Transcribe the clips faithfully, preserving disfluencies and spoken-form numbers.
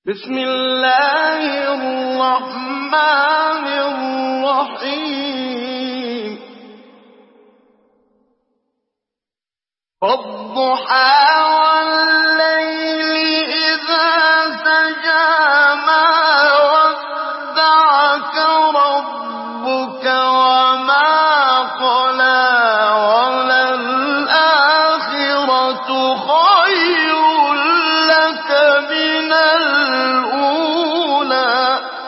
بسم الله الرحمن الرحيم والضحى والليل إذا سجى ما ودعك ربك وما قلى وللآخرة خير لك من الأولى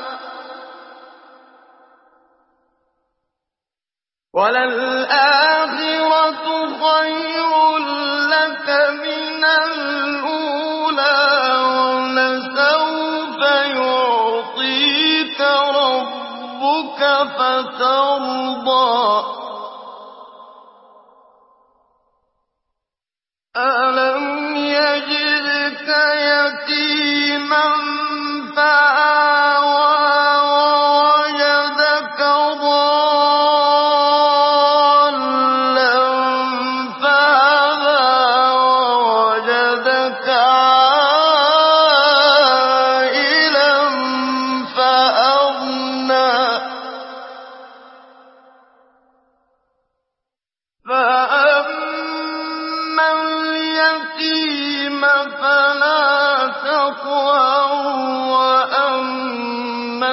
وللآخرة خير لك من الأولى ولسوف يعطيك ربك فترضى ألم يجدك يتيما فآوى ووجدك ضالا فهدى ووجدك عائلا فأغنى فأما اليتيم فلا تقهر وأما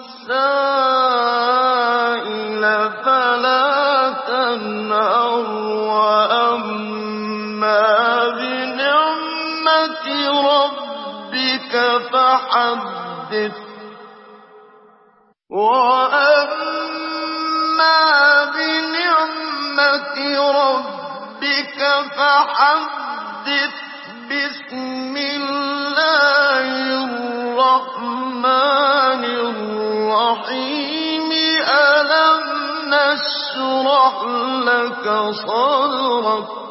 السائل فلا تنهر وأما بنعمة ربك فحدث وأما بنعمة ربك فحدث بسم الله الرحمن الرحيم ألم نشرح لك صدرك